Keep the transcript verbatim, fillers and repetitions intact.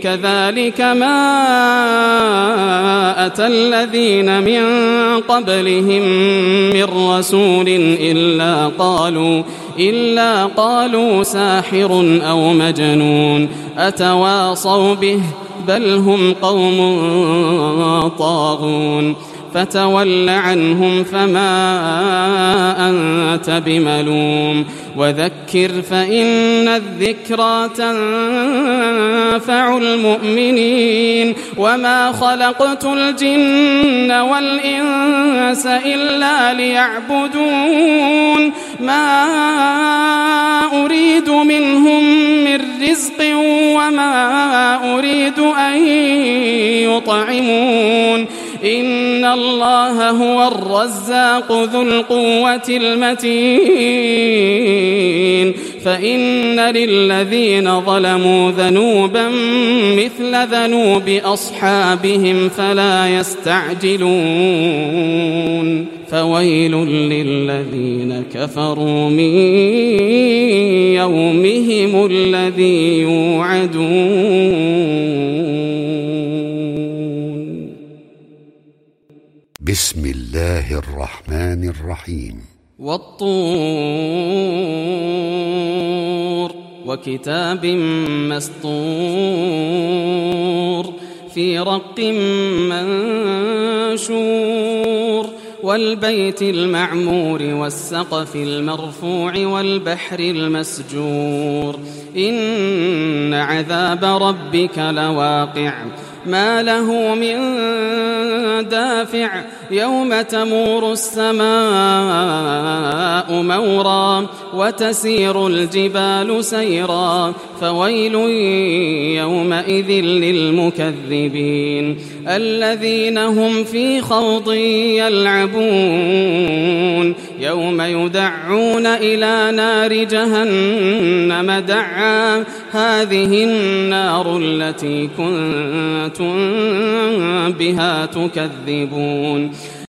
كذلك ما أتى الذين من قبلهم من رسول إلا قالوا إلا قالوا ساحر أو مجنون أتواصوا به بل هم قوم طاغون فتول عنهم فما أنت بملوم وذكر فإن الذكرى تنفع المؤمنين وما خلقت الجن والإنس إلا ليعبدون ما أريد منهم من رزق وما أريد أن يطعمون إن الله هو الرزاق ذو القوة المتين فإن للذين ظلموا ذنوبا مثل ذنوب أصحابهم فلا يستعجلون فويل للذين كفروا من يومهم الذي يوعدون. بسم الله الرحمن الرحيم. والطور وكتاب مسطور في رق منشور والبيت المعمور والسقف المرفوع والبحر المسجور إن عذاب ربك لواقع ما له من دافع يوم تمور السماء مورا وتسير الجبال سيرا فويل يومئذ للمكذبين الذين هم في خوض يلعبون يوم يدعون إلى نار جهنم دعا هذه النار التي كنتم بها تكذبون